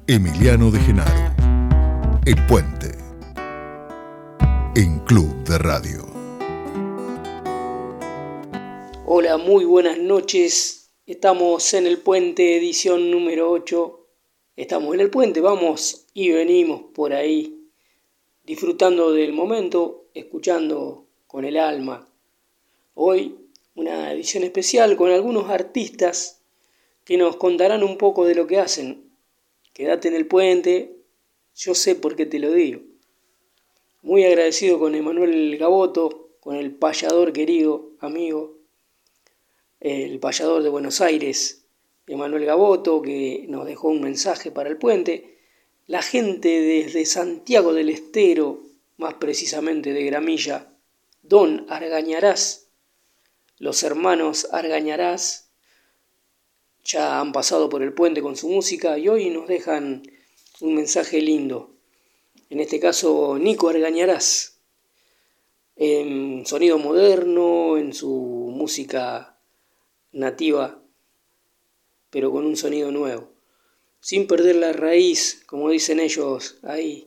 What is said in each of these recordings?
Emiliano de Genaro, El Puente, en Club de Radio. Hola, muy buenas noches. Estamos en El Puente, edición número 8. Estamos en El Puente, vamos y venimos por ahí, disfrutando del momento, escuchando con el alma. Hoy una edición especial con algunos artistas que nos contarán un poco de lo que hacen. Quédate en El Puente, yo sé por qué te lo digo. Muy agradecido con Emanuel Gaboto, con el payador querido, amigo, el payador de Buenos Aires, Emanuel Gaboto, que nos dejó un mensaje para El Puente. La gente desde Santiago del Estero, más precisamente de Gramilla, Don Argañarás, los hermanos Argañarás, ya han pasado por El Puente con su música y hoy nos dejan un mensaje lindo. En este caso, Nico Argañarás, en sonido moderno, en su música nativa, pero con un sonido nuevo, sin perder la raíz, como dicen ellos ahí.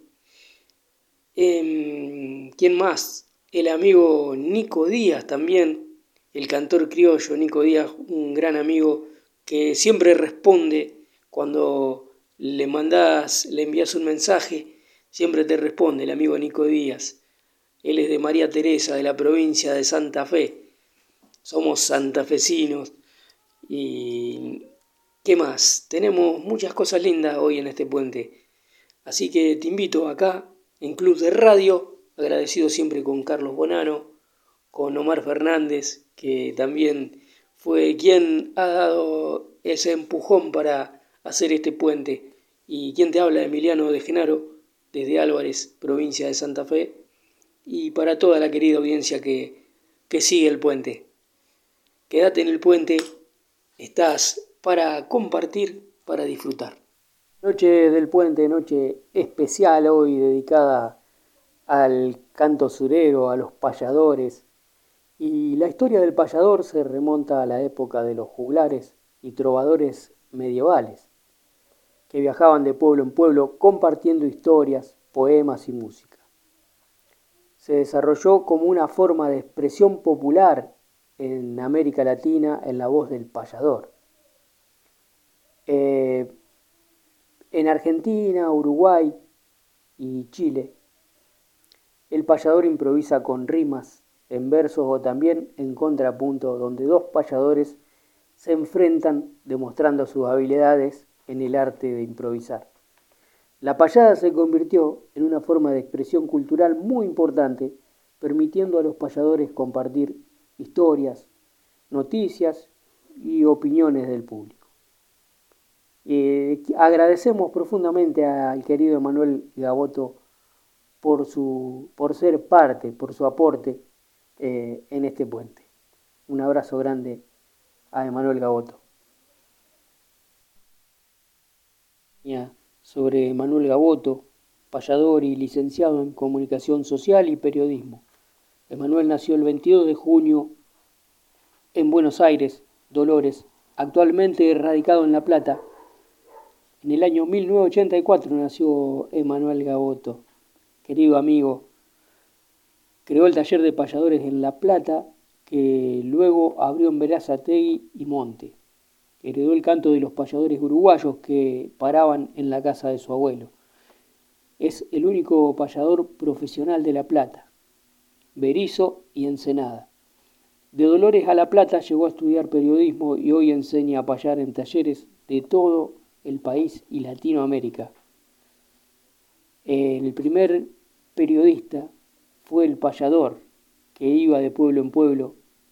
¿Quién más? El amigo Nico Díaz también, el cantor criollo Nico Díaz, un gran amigo que siempre responde cuando le envías un mensaje, siempre te responde el amigo Nico Díaz. Él es de María Teresa, de la provincia de Santa Fe. Somos santafesinos. Y ¿qué más? Tenemos muchas cosas lindas hoy en este puente. Así que te invito acá, en Club de Radio, agradecido siempre con Carlos Bonano, con Omar Fernández, que también fue quien ha dado ese empujón para hacer este puente. Y quien te habla, Emiliano de Genaro, desde Álvarez, provincia de Santa Fe, y para toda la querida audiencia que sigue el puente. Quédate en el puente, estás para compartir, para disfrutar. Noche del Puente, noche especial hoy dedicada al canto surero, a los payadores. Y la historia del payador se remonta a la época de los juglares y trovadores medievales, que viajaban de pueblo en pueblo compartiendo historias, poemas y música. Se desarrolló como una forma de expresión popular en América Latina en la voz del payador. En Argentina, Uruguay y Chile, el payador improvisa con rimas, en versos o también en contrapunto, donde dos payadores se enfrentan demostrando sus habilidades en el arte de improvisar. La payada se convirtió en una forma de expresión cultural muy importante, permitiendo a los payadores compartir historias, noticias y opiniones del público. Agradecemos profundamente al querido Emanuel Gaboto por ser parte, por su aporte en este puente. Un abrazo grande a Emanuel Gaboto. Sobre Emanuel Gaboto, payador y licenciado en Comunicación Social y Periodismo. Emanuel nació el 22 de junio en Buenos Aires, Dolores, actualmente radicado en La Plata. En el año 1984 nació Emanuel Gaboto, querido amigo. Creó el taller de payadores en La Plata, que luego abrió en Berazategui y Monte. Heredó el canto de los payadores uruguayos que paraban en la casa de su abuelo. Es el único payador profesional de La Plata, Berizo y Ensenada. De Dolores a La Plata llegó a estudiar periodismo y hoy enseña a payar en talleres de todo el país y Latinoamérica. El primer periodista fue el payador, que iba de pueblo en pueblo,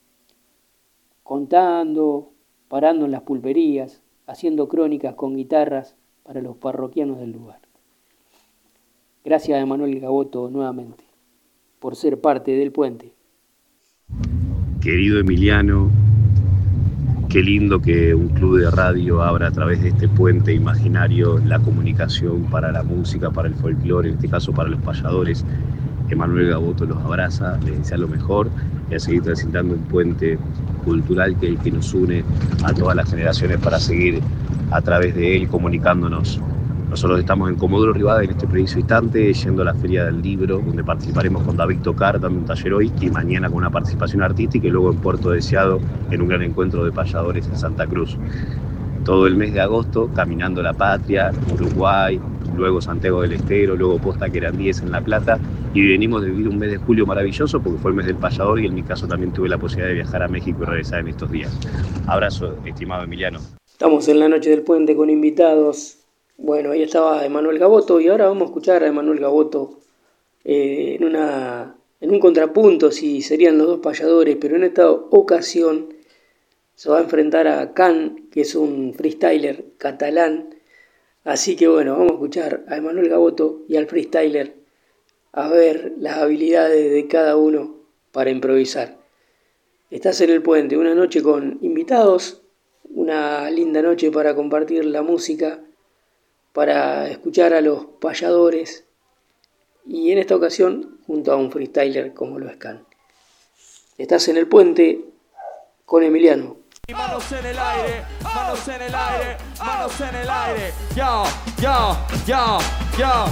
contando, parando en las pulperías, haciendo crónicas con guitarras para los parroquianos del lugar. Gracias a Emanuel Gaboto nuevamente por ser parte del puente. Querido Emiliano, qué lindo que un club de radio abra a través de este puente imaginario la comunicación para la música, para el folclore, en este caso para los payadores. Emanuel Gaboto los abraza, les desea lo mejor y a seguir transitando un puente cultural que nos une a todas las generaciones para seguir a través de él comunicándonos Nosotros estamos en Comodoro Rivadavia en este preciso instante, yendo a la Feria del Libro, donde participaremos con David Tocar, dando un taller hoy, y mañana con una participación artística, y luego en Puerto Deseado, en un gran encuentro de payadores en Santa Cruz. Todo el mes de agosto, caminando la patria, Uruguay, luego Santiago del Estero, luego Posta Querandíes en La Plata, y venimos de vivir un mes de julio maravilloso porque fue el mes del payador, y en mi caso también tuve la posibilidad de viajar a México y regresar en estos días. Abrazo, estimado Emiliano. Estamos en la noche del puente con invitados. Bueno, ahí estaba Emanuel Gaboto, y ahora vamos a escuchar a Emanuel Gaboto en un contrapunto, si serían los dos payadores, pero en esta ocasión se va a enfrentar a Can, que es un freestyler catalán. Así que bueno, vamos a escuchar a Emanuel Gaboto y al freestyler a ver las habilidades de cada uno para improvisar. Estás en el puente, una noche con invitados, una linda noche para compartir la música, para escuchar a los payadores, y en esta ocasión junto a un freestyler como lo es Can. Estás en el puente con Emiliano. Manos en el aire, manos en el aire, manos en el aire. Yo, yo, yo, yo.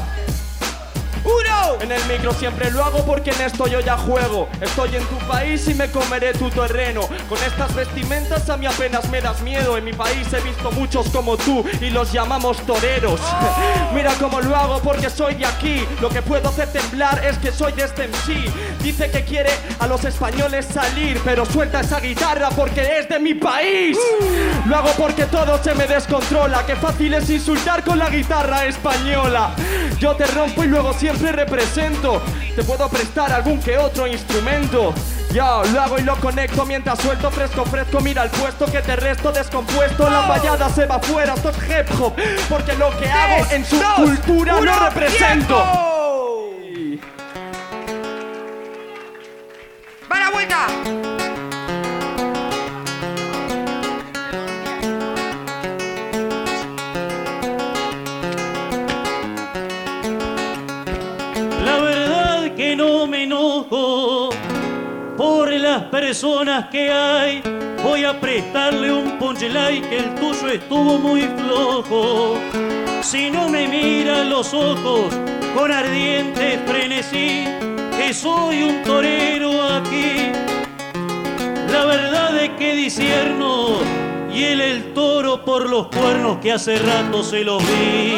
¡Uno! En el micro siempre lo hago porque en esto yo ya juego. Estoy en tu país y me comeré tu terreno. Con estas vestimentas a mí apenas me das miedo. En mi país he visto muchos como tú y los llamamos toreros. Mira cómo lo hago porque soy de aquí. Lo que puedo hacer temblar es que soy de este MC. Dice que quiere a los españoles salir, pero suelta esa guitarra porque es de mi país. Lo hago porque todo se me descontrola. Qué fácil es insultar con la guitarra española. Yo te rompo y luego siempre represento. Te puedo prestar algún que otro instrumento. Yo lo hago y lo conecto mientras suelto fresco. Mira el puesto que te resto descompuesto. La vallada se va fuera, esto es hip hop. Porque lo que hago en su cultura lo represento. ¡Va la vuelta! La verdad que no me enojo por las personas que hay. Voy a prestarle un punchline que el tuyo estuvo muy flojo. Si no me mira los ojos con ardiente frenesí, que soy un torero aquí. La verdad es que disierno y él el toro por los cuernos que hace rato se los vi.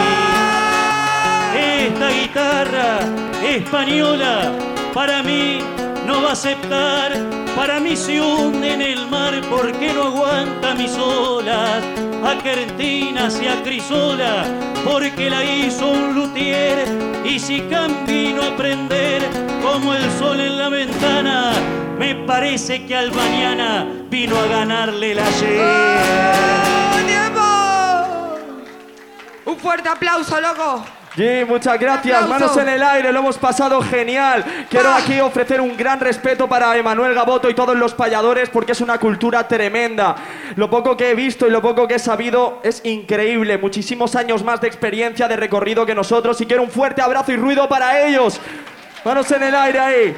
Esta guitarra española para mí no va a aceptar. Para mí se hunde en el mar porque no aguanta mis olas. A Querentinas y a Crisola porque la hizo un luthier. Y si camino a aprender como el sol en la ventana, me parece que al mañana vino a ganarle la ayer. ¡Oh, tiempo! Un fuerte aplauso, loco. Sí, muchas gracias, manos en el aire, lo hemos pasado genial. Quiero aquí ofrecer un gran respeto para Emanuel Gaboto y todos los payadores porque es una cultura tremenda. Lo poco que he visto y lo poco que he sabido es increíble. Muchísimos años más de experiencia, de recorrido que nosotros, y quiero un fuerte abrazo y ruido para ellos. Manos en el aire ahí.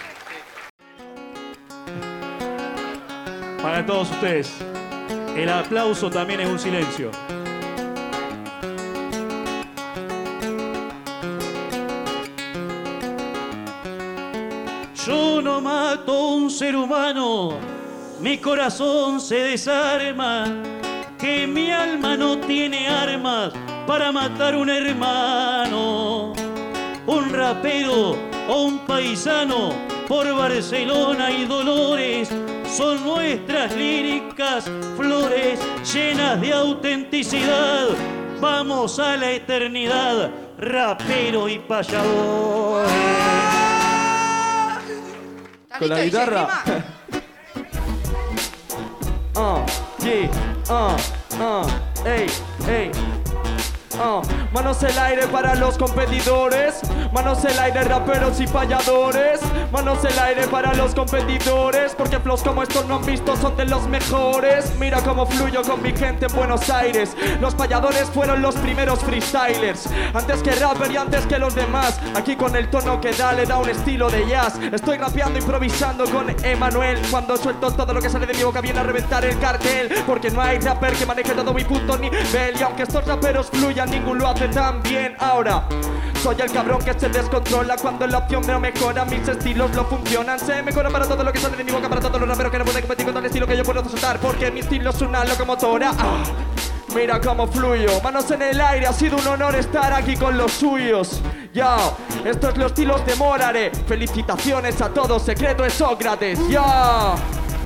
Para todos ustedes, el aplauso también es un silencio. Yo no mato a un ser humano, mi corazón se desarma, que mi alma no tiene armas para matar un hermano. Un rapero o un paisano por Barcelona y Dolores son nuestras líricas flores llenas de autenticidad. Vamos a la eternidad, rapero y payador. Con la guitarra. Ey, ey. Manos al aire para los competidores. Manos al aire, raperos y payadores. Manos al aire para los competidores, porque flows como estos no han visto, son de los mejores. Mira cómo fluyo con mi gente en Buenos Aires. Los payadores fueron los primeros freestylers, antes que rapper y antes que los demás. Aquí con el tono que da, le da un estilo de jazz. Estoy rapeando, improvisando con Emanuel. Cuando suelto todo lo que sale de mi boca viene a reventar el cartel, porque no hay rapper que maneje todo mi punto nivel. Y aunque estos raperos fluyan ya ningún lo hace tan bien. Ahora soy el cabrón que se descontrola cuando la opción no mejora. Mis estilos no funcionan, se mejora para todo lo que sale de mi boca, para todos los raperos que no pueden competir con el estilo que yo puedo soltar, porque mi estilo es una locomotora. Mira cómo fluyo, manos en el aire, ha sido un honor estar aquí con los suyos. Ya, esto es los estilos de Morare. Felicitaciones a todos, secreto es Sócrates. Ya.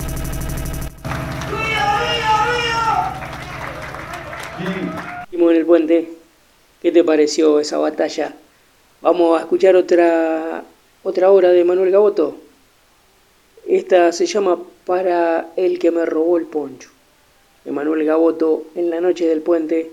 Seguimos en el puente. ¿Qué te pareció esa batalla? Vamos a escuchar otra obra de Manuel Gaboto. Esta se llama Para el que me robó el poncho. De Manuel Gaboto en la noche del puente.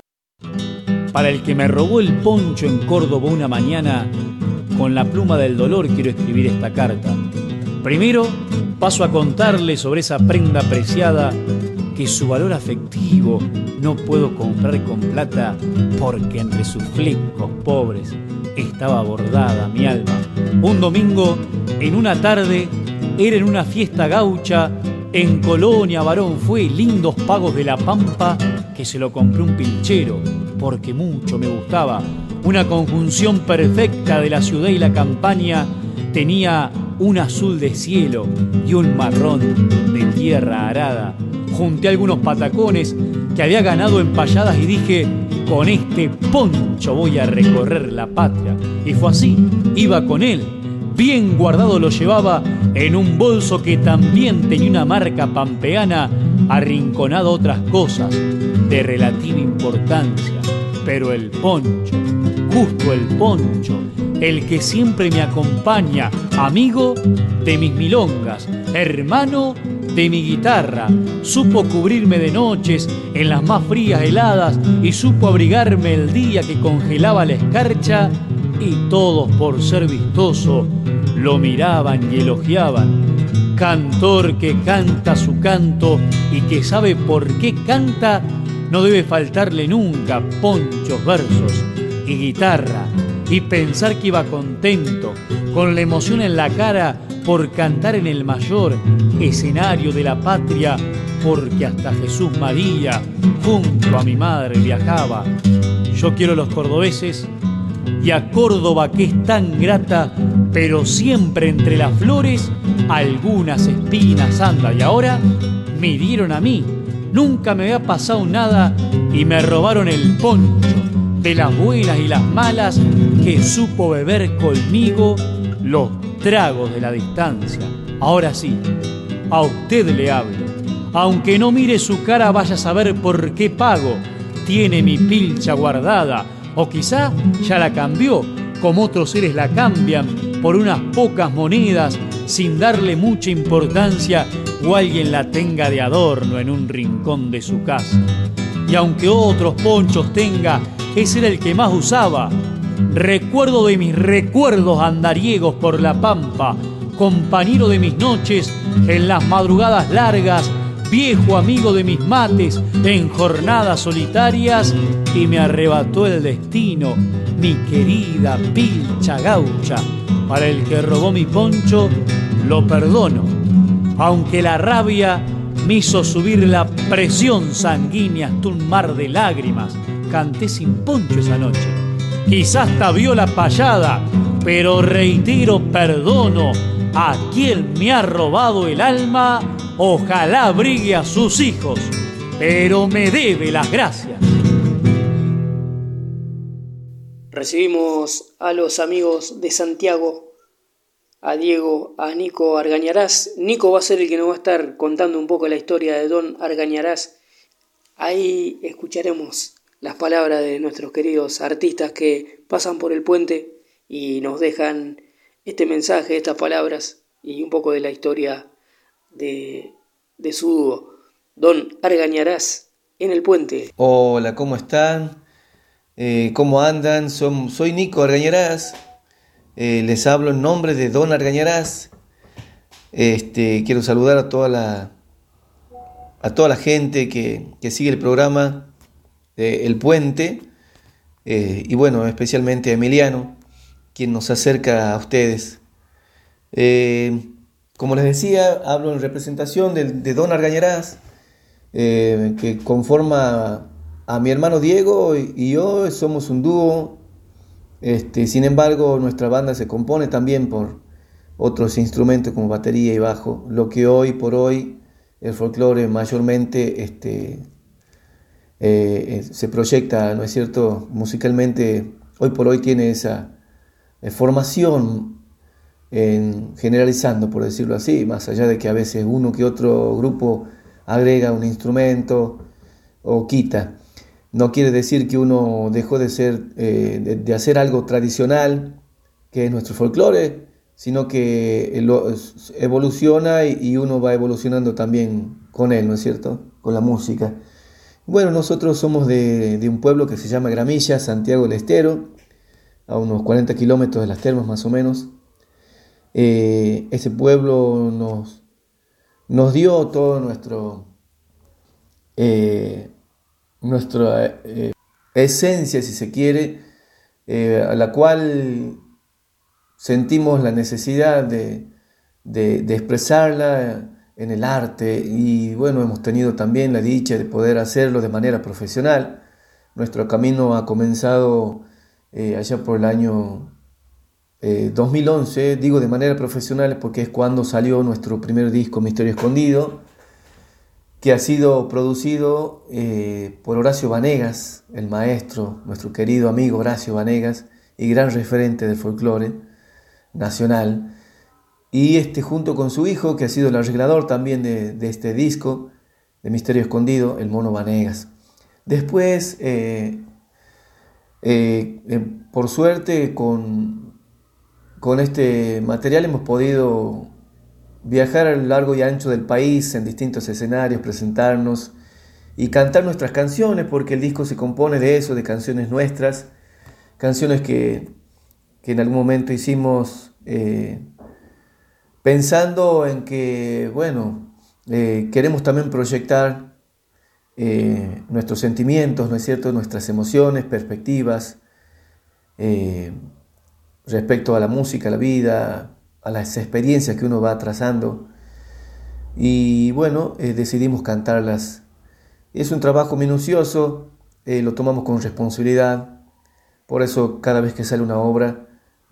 Para el que me robó el poncho en Córdoba una mañana, con la pluma del dolor quiero escribir esta carta. Primero paso a contarle sobre esa prenda preciada que su valor afectivo no puedo comprar con plata, porque entre sus flecos pobres estaba bordada mi alma. Un domingo, en una tarde, era en una fiesta gaucha, en Colonia Varón fue, lindos pagos de la Pampa, que se lo compré un pilchero, porque mucho me gustaba. Una conjunción perfecta de la ciudad y la campaña, tenía un azul de cielo y un marrón de tierra arada. Junté algunos patacones que había ganado en payadas y dije, con este poncho voy a recorrer la patria. Y fue así, iba con él, bien guardado lo llevaba en un bolso que también tenía una marca pampeana, arrinconado otras cosas de relativa importancia. Pero el poncho, justo el poncho, el que siempre me acompaña, amigo de mis milongas, hermano de mi guitarra, supo cubrirme de noches en las más frías heladas y supo abrigarme el día que congelaba la escarcha, y todos por ser vistoso lo miraban y elogiaban. Cantor que canta su canto y que sabe por qué canta, no debe faltarle nunca ponchos, versos y guitarra. Y pensar que iba contento, con la emoción en la cara, por cantar en el mayor escenario de la patria, porque hasta Jesús María junto a mi madre viajaba. Yo quiero los cordobeses y a Córdoba que es tan grata, pero siempre entre las flores algunas espinas anda. Y ahora me dieron a mí, nunca me había pasado nada y me robaron el poncho, de las buenas y las malas, que supo beber conmigo los tragos de la distancia. Ahora sí, a usted le hablo. Aunque no mire su cara, vaya a saber por qué pago. Tiene mi pilcha guardada, o quizá ya la cambió, como otros seres la cambian por unas pocas monedas, sin darle mucha importancia, o alguien la tenga de adorno en un rincón de su casa. Y aunque otros ponchos tenga, ese era el que más usaba. Recuerdo de mis recuerdos andariegos por la pampa, compañero de mis noches en las madrugadas largas, viejo amigo de mis mates en jornadas solitarias, y me arrebató el destino, mi querida pilcha gaucha. Para el que robó mi poncho, lo perdono, aunque la rabia me hizo subir la presión sanguínea hasta un mar de lágrimas. Canté sin poncho esa noche, quizás hasta vio la payada, pero reitero, perdono a quien me ha robado el alma. Ojalá abrigue a sus hijos, pero me debe las gracias. Recibimos a los amigos de Santiago, a Diego, a Nico Argañarás. Nico va a ser el que nos va a estar contando un poco la historia de Don Argañarás. Ahí escucharemos las palabras de nuestros queridos artistas que pasan por el puente y nos dejan este mensaje, estas palabras y un poco de la historia de su dúo. Don Argañarás en el puente. Hola, ¿cómo están? ¿Cómo andan? Soy Nico Argañarás. Les hablo en nombre de Don Argañarás. Quiero saludar a toda la gente que sigue el programa El Puente, y bueno, especialmente a Emiliano, quien nos acerca a ustedes. Como les decía, hablo en representación de Don Argañarás, que conforma a mi hermano Diego y yo somos un dúo. Sin embargo, nuestra banda se compone también por otros instrumentos como batería y bajo, lo que hoy por hoy el folclore mayormente se proyecta, ¿no es cierto? Musicalmente, hoy por hoy tiene esa formación, generalizando, por decirlo así, más allá de que a veces uno que otro grupo agrega un instrumento o quita. No quiere decir que uno dejó de hacer algo tradicional, que es nuestro folclore, sino que evoluciona y uno va evolucionando también con él, ¿no es cierto? Con la música. Bueno, nosotros somos de un pueblo que se llama Gramilla, Santiago del Estero, a unos 40 kilómetros de Las Termas más o menos. Ese pueblo nos dio todo nuestra esencia, si se quiere, a la cual sentimos la necesidad de expresarla en el arte, y bueno, hemos tenido también la dicha de poder hacerlo de manera profesional. Nuestro camino ha comenzado allá por el año 2011, digo de manera profesional porque es cuando salió nuestro primer disco, Misterio Escondido, que ha sido producido por Horacio Vanegas, el maestro, nuestro querido amigo Horacio Vanegas, y gran referente del folclore nacional, y junto con su hijo, que ha sido el arreglador también de este disco, de Misterio Escondido, el Mono Vanegas. Después, por suerte, con este material hemos podido viajar a lo largo y ancho del país, en distintos escenarios, presentarnos y cantar nuestras canciones, porque el disco se compone de eso, de canciones nuestras, canciones que en algún momento hicimos pensando en que, bueno, queremos también proyectar nuestros sentimientos, ¿no es cierto?, nuestras emociones, perspectivas, respecto a la música, a la vida, a las experiencias que uno va trazando. Y bueno, decidimos cantarlas. Es un trabajo minucioso, lo tomamos con responsabilidad. Por eso cada vez que sale una obra,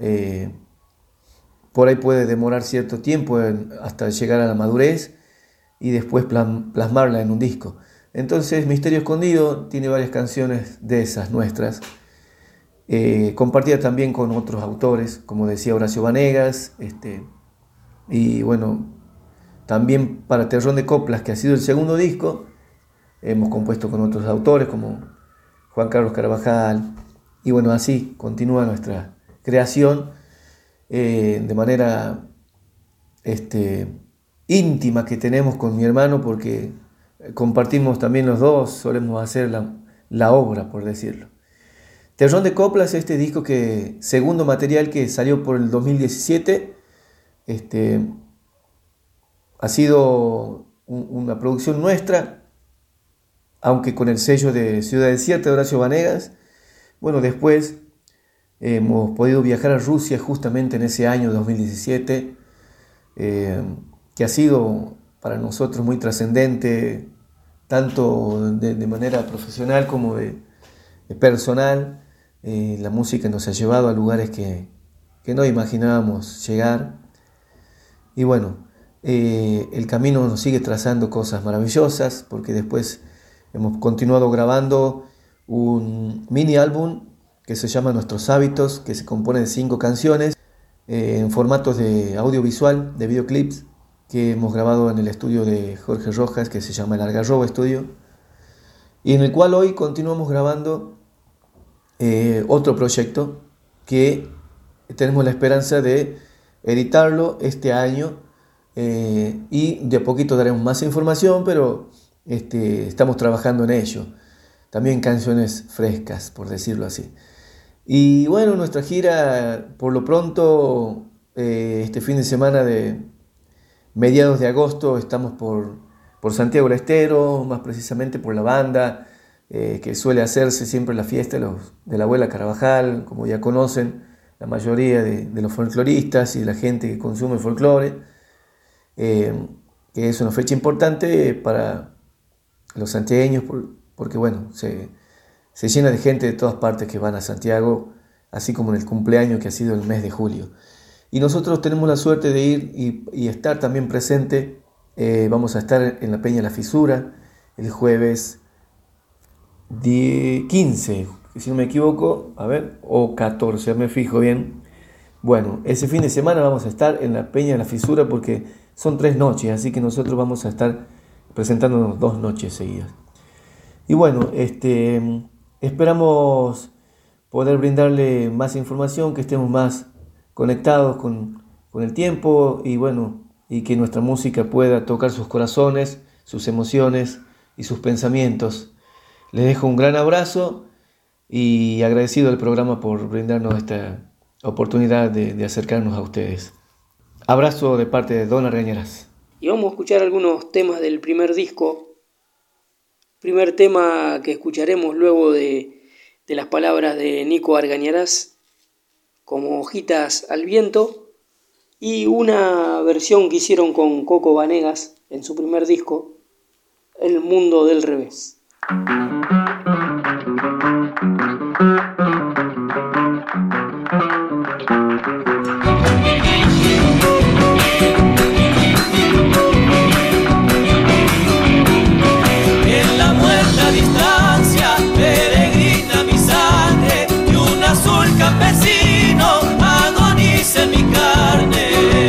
por ahí puede demorar cierto tiempo hasta llegar a la madurez y después plasmarla en un disco. Entonces, Misterio Escondido tiene varias canciones de esas nuestras, compartida también con otros autores, como decía Horacio Vanegas, y bueno, también para Terrón de Coplas, que ha sido el segundo disco, hemos compuesto con otros autores como Juan Carlos Carabajal, y bueno, así continúa nuestra creación de manera íntima que tenemos con mi hermano, porque compartimos también los dos, solemos hacer la obra, por decirlo. Terrón de Coplas, este disco segundo material que salió por el 2017, ha sido una producción nuestra, aunque con el sello de Ciudad Desierta de Horacio Vanegas. Bueno, después hemos podido viajar a Rusia justamente en ese año 2017, que ha sido para nosotros muy trascendente, tanto de manera profesional como de personal. La música nos ha llevado a lugares que no imaginábamos llegar, y bueno, el camino nos sigue trazando cosas maravillosas, porque después hemos continuado grabando un mini álbum que se llama Nuestros Hábitos, que se compone de 5 canciones en formatos de audiovisual, de videoclips, que hemos grabado en el estudio de Jorge Rojas, que se llama El Algarrobo Estudio, y en el cual hoy continuamos grabando otro proyecto que tenemos la esperanza de editarlo este año, y de a poquito daremos más información, pero estamos trabajando en ello. También canciones frescas, por decirlo así. Y bueno, nuestra gira, por lo pronto, este fin de semana de mediados de agosto, estamos por Santiago del Estero, más precisamente por la banda, que suele hacerse siempre la fiesta de la abuela Carabajal, como ya conocen la mayoría de los folcloristas y de la gente que consume folclore, que es una fecha importante para los santiagueños, porque bueno, se llena de gente de todas partes que van a Santiago, así como en el cumpleaños que ha sido el mes de julio. Y nosotros tenemos la suerte de ir y estar también presente. Vamos a estar en la Peña La Fisura el jueves 15, si no me equivoco, o 14, ya me fijo bien. Bueno, ese fin de semana vamos a estar en la Peña La Fisura porque son 3 noches, así que nosotros vamos a estar presentándonos 2 noches seguidas. Y bueno, esperamos poder brindarle más información, que estemos más conectados con el tiempo y bueno, y que nuestra música pueda tocar sus corazones, sus emociones y sus pensamientos. Les dejo un gran abrazo y agradecido al programa por brindarnos esta oportunidad de acercarnos a ustedes. Abrazo de parte de Don Argañarás. Y vamos a escuchar algunos temas del primer disco. Primer tema que escucharemos luego de las palabras de Nico Argañarás, como Hojitas al Viento, y una versión que hicieron con Coco Vanegas en su primer disco, El Mundo del Revés. En la muerta distancia peregrina mi sangre y un azul campesino agoniza en mi carne.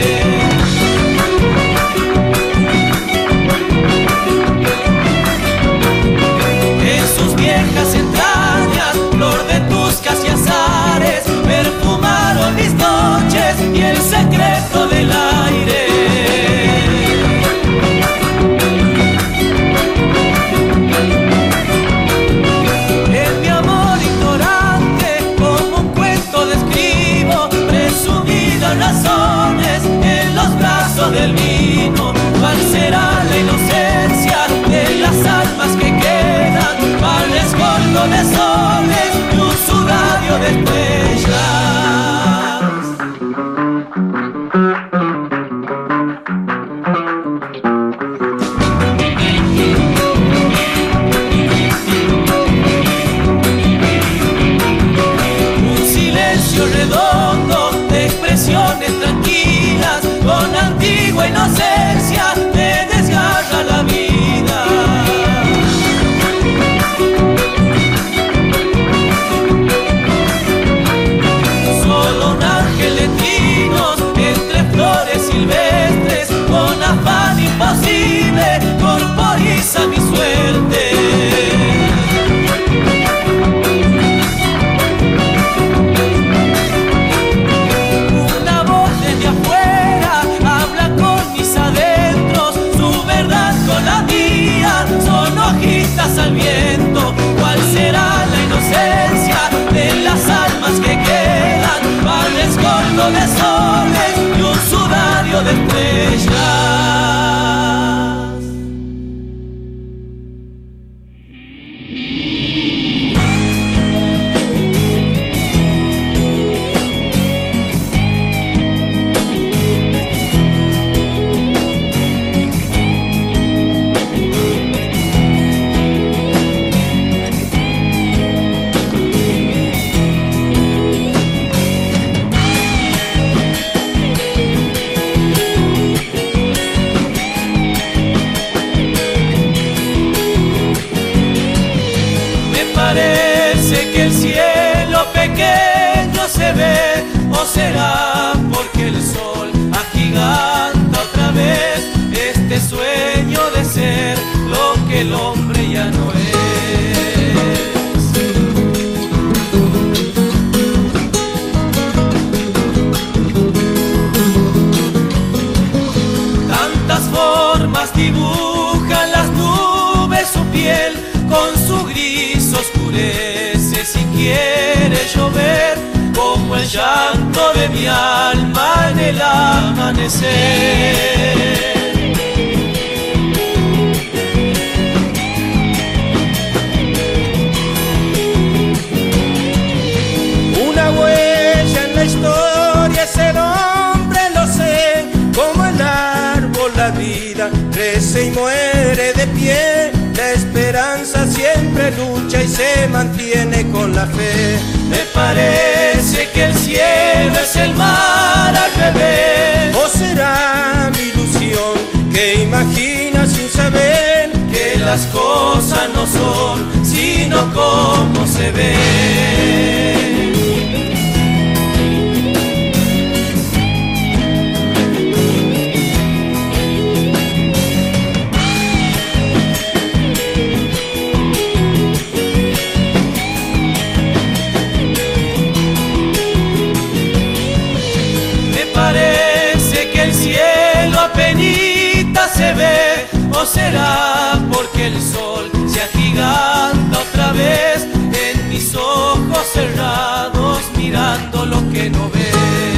En sus viejas entrañas, flor de tuscas y azares, perfumaron mis noches y el secreto del aire. En mi amor ignorante, como un cuento describo, presumidas razones en los brazos del vino. ¿Cuál será la inocencia de las almas que quedan? Al rescoldo de soles y un sudario de estrellas. Un silencio redondo de expresiones tranquilas, con antigua inocencia me desgarra la vida. Solo un ángel de trinos entre flores silvestres, con afán imposible corporiza mi suerte. Una voz desde afuera habla con mis adentros, su verdad con la mía son hojitas al viento. ¿Cuál será la inocencia de las almas que quedan? Al rescoldo de soles y un sudario de estrellas. Parece que el cielo pequeño se ve, o será porque el sol agiganta otra vez este sueño de ser lo que el hombre ya no es. Tantas formas dibujan las nubes su piel, con su gris oscurece si quiere llover, como el llanto de mi alma en el amanecer. Una huella en la historia es el hombre, lo sé, como el árbol la vida crece y muere de pie. La esperanza siempre lucha y se mantiene con la fe. Me parece que el cielo es el mar al revés. ¿O será mi ilusión que imagina sin saber que las cosas no son sino como se ven? Se ve, o será porque el sol se agiganta otra vez en mis ojos cerrados mirando lo que no ve.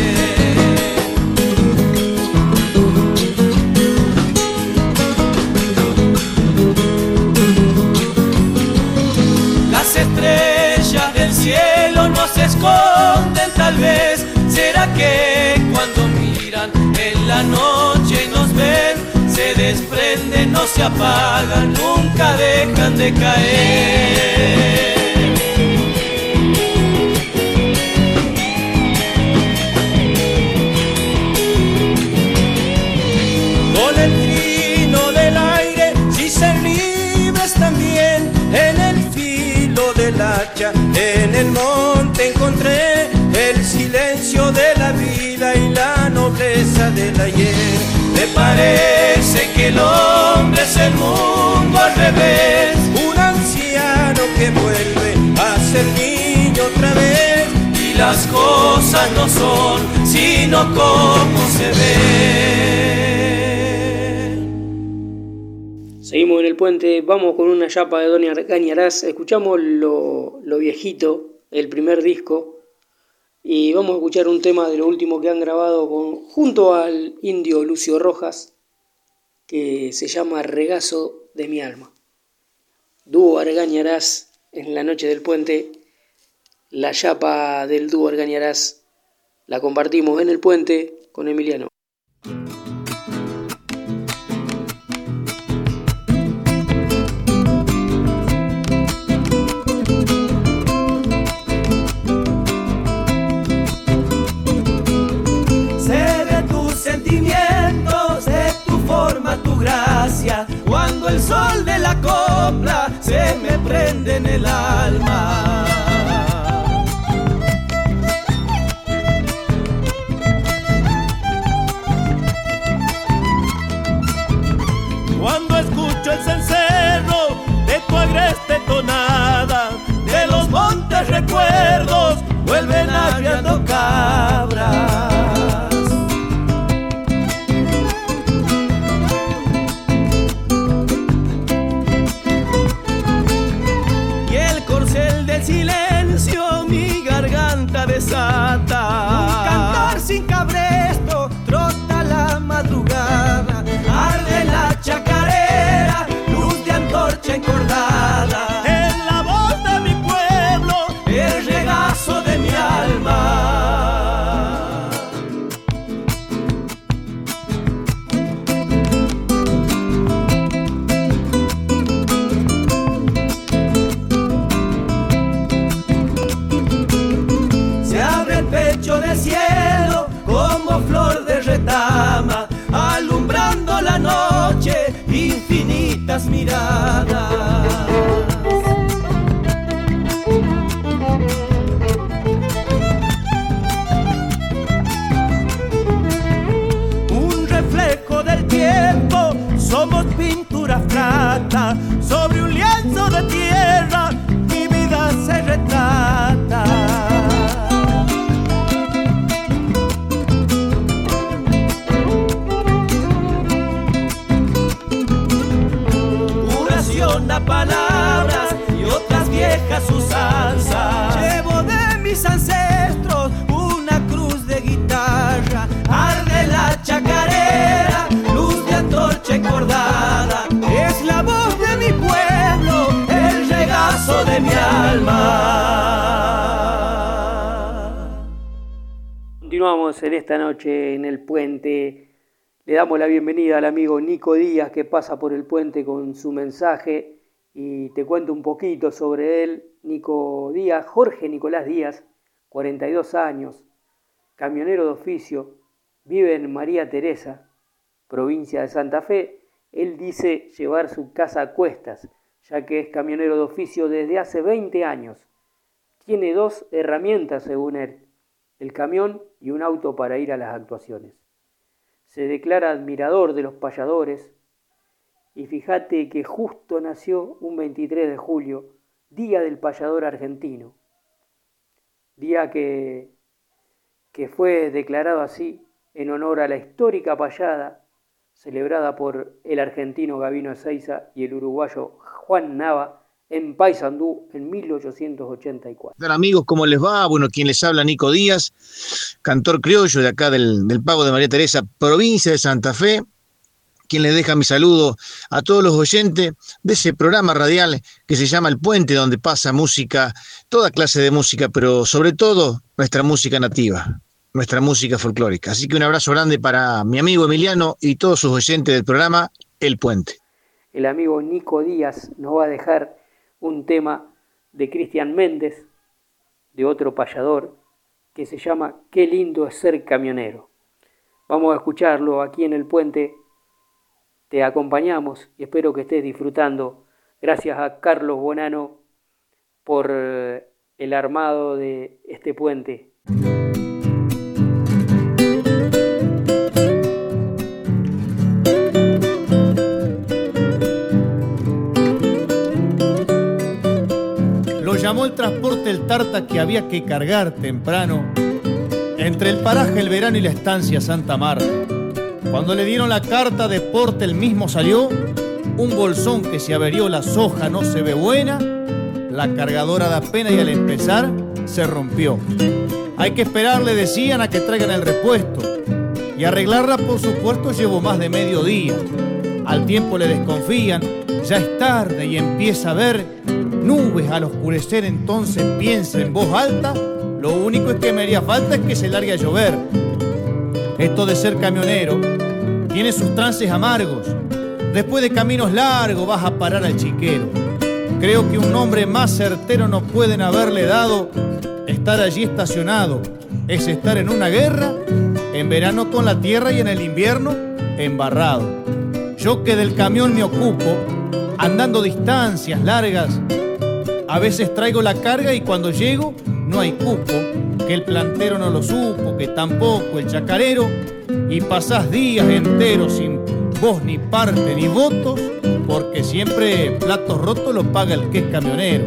Las estrellas del cielo no se esconden tal vez. ¿Será que cuando miran en la noche y nos ven se desprenden, no se apagan, nunca dejan de caer? Con el trino del aire, si ser libres también, en el filo del hacha, en el monte encontré el silencio de la vida y la nobleza del ayer. Me parece que el hombre es el mundo al revés. Un anciano que vuelve a ser niño otra vez. Y las cosas no son sino como se ven. Seguimos en el puente, vamos con una chapa de Don Argañarás. Escuchamos lo viejito, el primer disco. Y vamos a escuchar un tema de lo último que han grabado junto al indio Lucio Rojas, que se llama Regazo de mi alma. Dúo Argañarás en la noche del puente. La chapa del dúo Argañarás la compartimos en el puente con Emiliano. Cuando el sol de la copla se me prende en el alma. Cuando escucho el cencerro de tu agreste tonada, de los montes recuerdos vuelven arriando cabras. Silencio mi garganta desata. Un cantar sin cabresto trota la madrugada. Arde la chacarera, luz de antorcha encordada. Es la voz de mi pueblo, el regazo de mi alma. Del cielo como flor de retama, alumbrando la noche infinitas miradas. Un reflejo del tiempo, somos pintura plata, sobre un lienzo de tierra mi vida se retrata. A palabras y otras viejas usanzas. Llevo de mis ancestros una cruz de guitarra. Arde la chacarera, luz de antorcha encordada. Es la voz de mi pueblo, el regazo de mi alma. Continuamos en esta noche en el puente. Le damos la bienvenida al amigo Nico Díaz, que pasa por el puente con su mensaje y te cuento un poquito sobre él. Nico Díaz, Jorge Nicolás Díaz, 42 años, camionero de oficio, vive en María Teresa, provincia de Santa Fe. Él dice llevar su casa a cuestas, ya que es camionero de oficio desde hace 20 años. Tiene 2 herramientas, según él, el camión y un auto para ir a las actuaciones. Se declara admirador de los payadores y fíjate que justo nació un 23 de julio, Día del Payador Argentino, día que fue declarado así en honor a la histórica payada celebrada por el argentino Gabino Ezeiza y el uruguayo Juan Nava en Paysandú en 1884. Hola amigos, ¿cómo les va? Bueno, quien les habla, Nico Díaz, cantor criollo de acá del Pago de María Teresa, provincia de Santa Fe, quien les deja mi saludo a todos los oyentes de ese programa radial que se llama El Puente, donde pasa música, toda clase de música, pero sobre todo nuestra música nativa, nuestra música folclórica. Así que un abrazo grande para mi amigo Emiliano y todos sus oyentes del programa El Puente. El amigo Nico Díaz nos va a dejar un tema de Cristian Méndez, de otro payador, que se llama Qué lindo es ser camionero. Vamos a escucharlo aquí en El Puente. Te acompañamos y espero que estés disfrutando. Gracias a Carlos Bonano por el armado de este puente. Lo llamó el transporte el Tarta que había que cargar temprano entre el paraje El Verano y la estancia Santa Marta. Cuando le dieron la carta de porte, el mismo salió, un bolsón que se averió, la soja no se ve buena, la cargadora da pena y al empezar se rompió. Hay que esperar, le decían, a que traigan el repuesto, y arreglarla, por supuesto, llevó más de mediodía. Al tiempo le desconfían, ya es tarde y empieza a ver nubes al oscurecer, entonces piensa en voz alta, lo único es que me haría falta es que se largue a llover. Esto de ser camionero tiene sus trances amargos. Después de caminos largos vas a parar al chiquero. Creo que un nombre más certero no pueden haberle dado. Estar allí estacionado es estar en una guerra, en verano con la tierra y en el invierno embarrado. Yo que del camión me ocupo, andando distancias largas, a veces traigo la carga y cuando llego no hay cupo, que el plantero no lo supo, que tampoco el chacarero, y pasás días enteros sin voz ni parte ni votos, porque siempre platos rotos lo paga el que es camionero.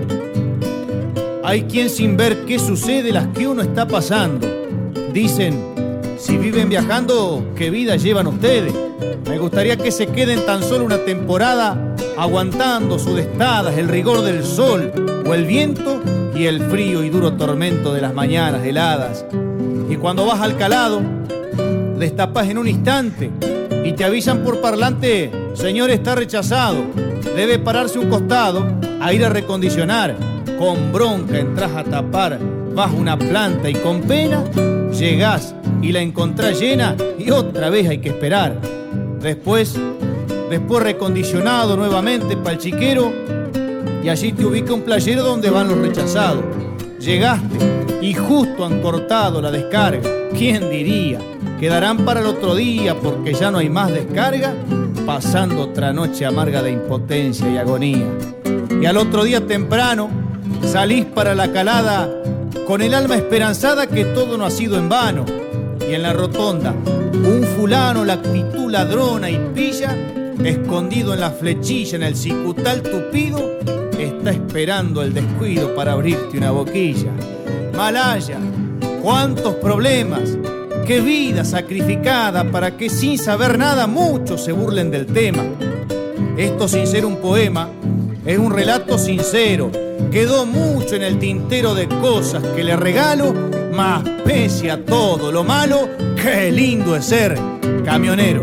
Hay quien sin ver qué sucede las que uno está pasando. Dicen, si viven viajando, ¿qué vida llevan ustedes? Me gustaría que se queden tan solo una temporada aguantando sudestadas, el rigor del sol o el viento y el frío y duro tormento de las mañanas heladas. Y cuando vas al calado, destapas en un instante y te avisan por parlante, señor, está rechazado, debe pararse un costado a ir a recondicionar. Con bronca entras a tapar bajo una planta y con pena llegás y la encontrás llena y otra vez hay que esperar. Después recondicionado nuevamente para el chiquero y allí te ubica un playero donde van los rechazados. Llegaste y justo han cortado la descarga. ¿Quién diría? Quedarán para el otro día porque ya no hay más descarga, pasando otra noche amarga de impotencia y agonía. Y al otro día temprano salís para la calada con el alma esperanzada que todo no ha sido en vano. Y en la rotonda, un fulano, la actitud ladrona y pilla, escondido en la flechilla, en el cicutal tupido, está esperando el descuido para abrirte una boquilla. Malaya, cuántos problemas, qué vida sacrificada para que sin saber nada muchos se burlen del tema. Esto sin ser un poema, es un relato sincero. Quedó mucho en el tintero de cosas que le regalo, mas pese a todo lo malo, qué lindo es ser camionero.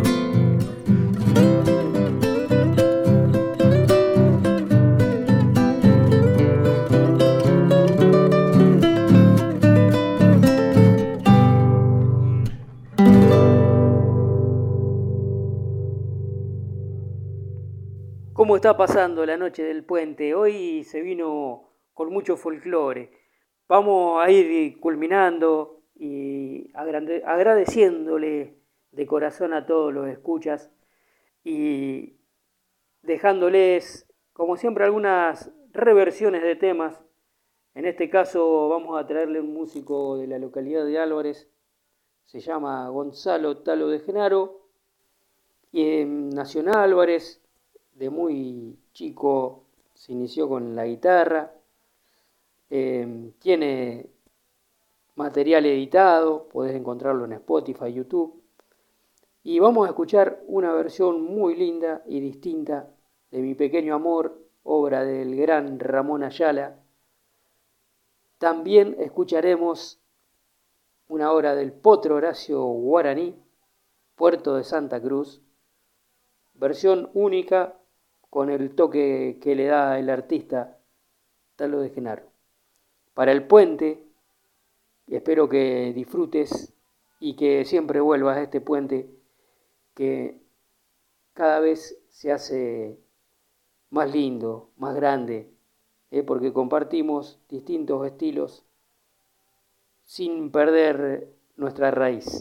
¿Cómo está pasando la noche del puente? Hoy se vino con mucho folclore. Vamos a ir culminando y agradeciéndole de corazón a todos los escuchas y dejándoles, como siempre, algunas reversiones de temas. En este caso vamos a traerle un músico de la localidad de Álvarez, se llama Gonzalo Talo de Genaro, y nació en Álvarez, de muy chico se inició con la guitarra, tiene material editado, podés encontrarlo en Spotify, YouTube, y vamos a escuchar una versión muy linda y distinta de Mi Pequeño Amor, obra del gran Ramón Ayala. También escucharemos una obra del Potro Horacio Guaraní, Puerto de Santa Cruz, versión única con el toque que le da el artista Talo de Genaro. Para el puente, y espero que disfrutes y que siempre vuelvas a este puente que cada vez se hace más lindo, más grande, porque compartimos distintos estilos sin perder nuestra raíz.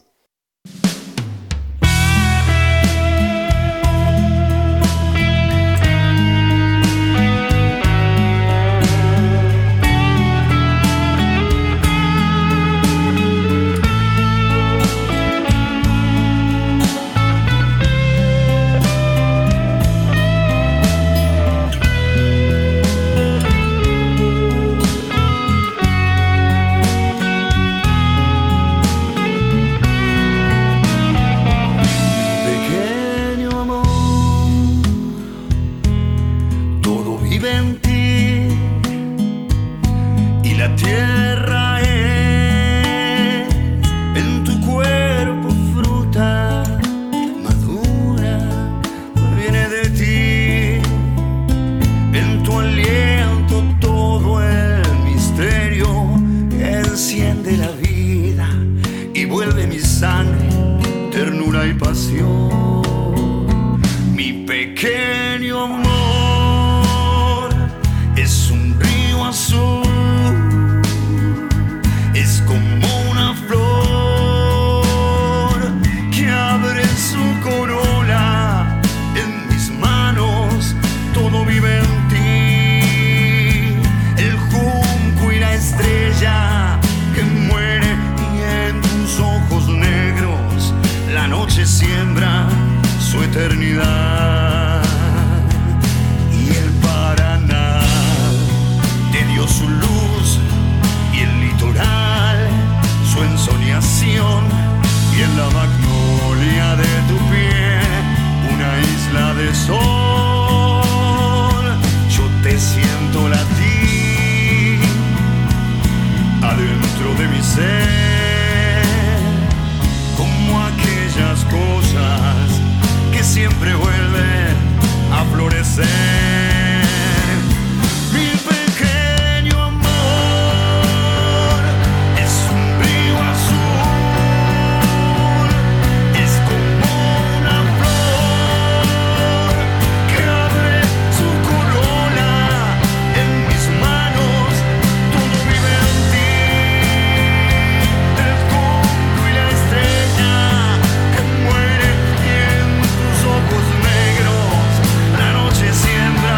Siembra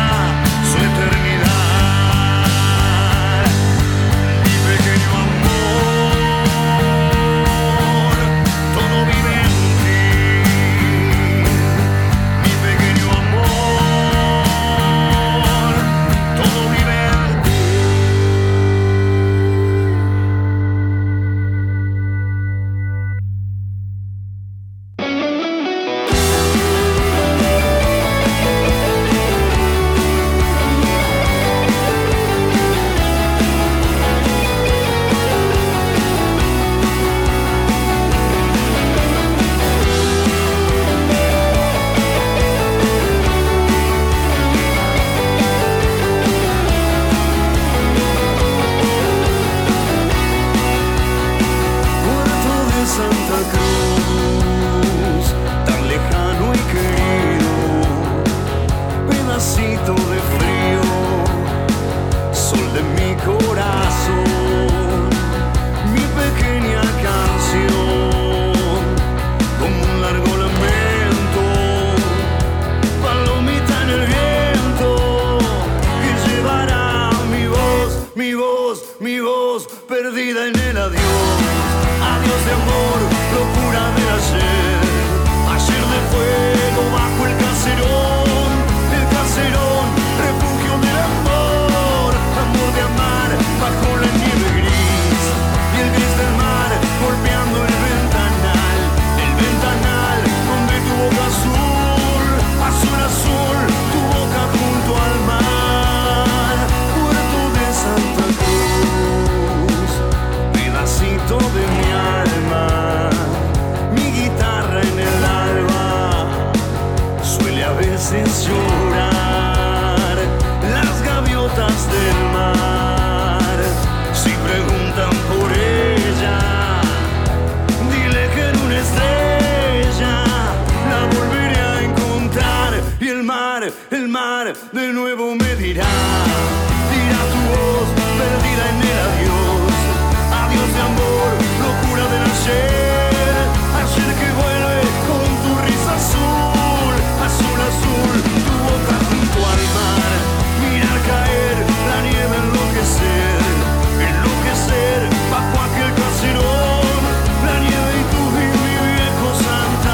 mi voz perdida en el adiós. Adiós de amor, locura del ayer. Ayer de fuego bajo el caserón, refugio del amor. Amor de amar bajo la nieve gris y el gris del mar golpeando el ventanal donde tu boca azul, azul, azul, tu boca junto al mar. Puerto de Santa Cruz, pedacito de mi alma, mi guitarra en el alba suele a veces llorar. Las gaviotas del mar, si preguntan por ella, dile que en una estrella la volveré a encontrar. Y el mar de nuevo me dirá tu voz perdida en el adiós. Adiós de amor, locura del ayer. Ayer que vuelve con tu risa azul, azul, azul, tu boca junto al mar. Mirar caer la nieve, enloquecer bajo aquel caserón. La nieve y tú y mi viejo Santa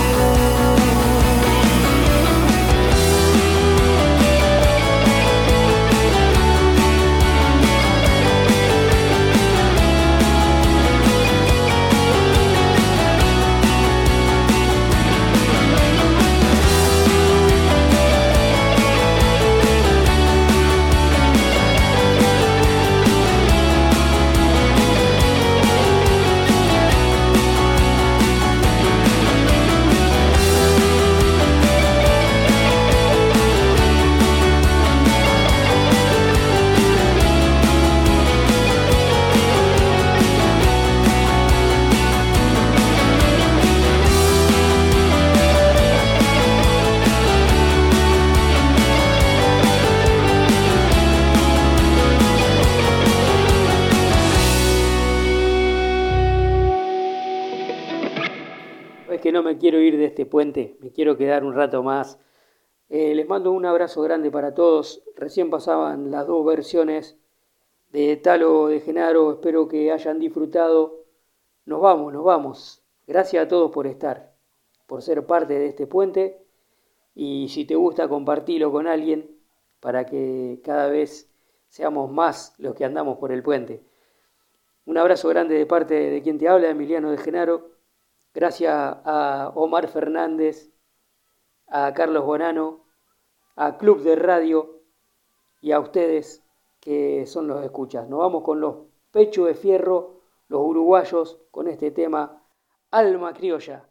Que no me quiero ir de este puente, me quiero quedar un rato más. Les mando un abrazo grande para todos. Recién pasaban las dos versiones de Talo de Genaro, espero que hayan disfrutado. Nos vamos. Gracias a todos por estar, por ser parte de este puente, y si te gusta, compartilo con alguien para que cada vez seamos más los que andamos por el puente. Un abrazo grande de parte de quien te habla, Emiliano de Genaro. Gracias a Omar Fernández, a Carlos Bonano, a Club de Radio y a ustedes que son los escuchas. Nos vamos con los Pecho de Fierro, los uruguayos, con este tema Alma Criolla.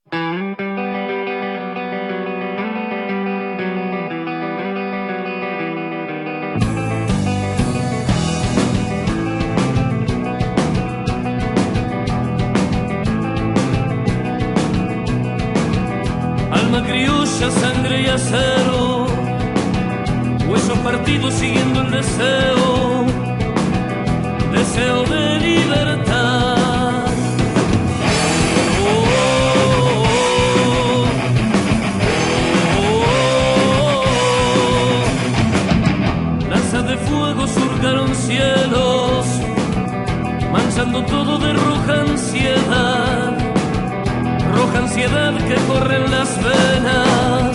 Criolla, sangre y acero, huesos partidos siguiendo el deseo de libertad. Lanzas de fuego surcaron cielos, manchando todo de roja ansiedad que corre en las venas.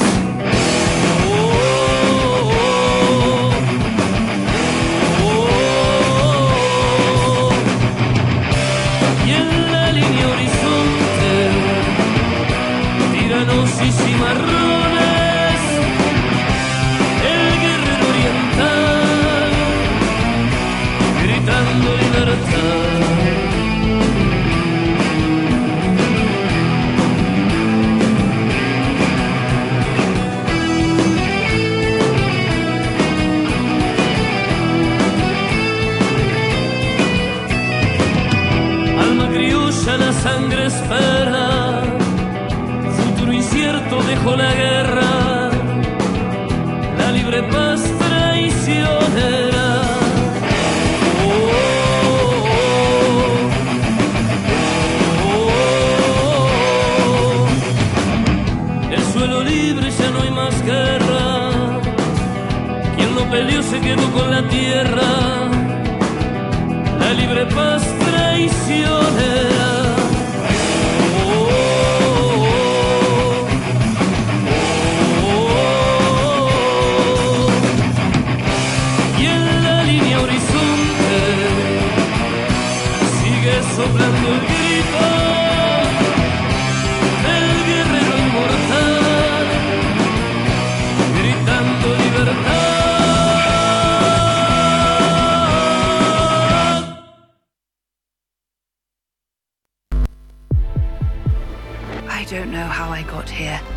Y en la línea horizonte, tiranos y cimarrones, el guerrero oriental, gritando libertad. La sangre espera, futuro incierto dejó la guerra, la libre paz traicionera. El suelo libre, ya no hay más guerra, quien no peleó se quedó con la tierra. la libre paz traicionera. Y en la línea horizonte sigue soplando el grito del guerrero inmortal, gritando libertad. I don't know how I got here.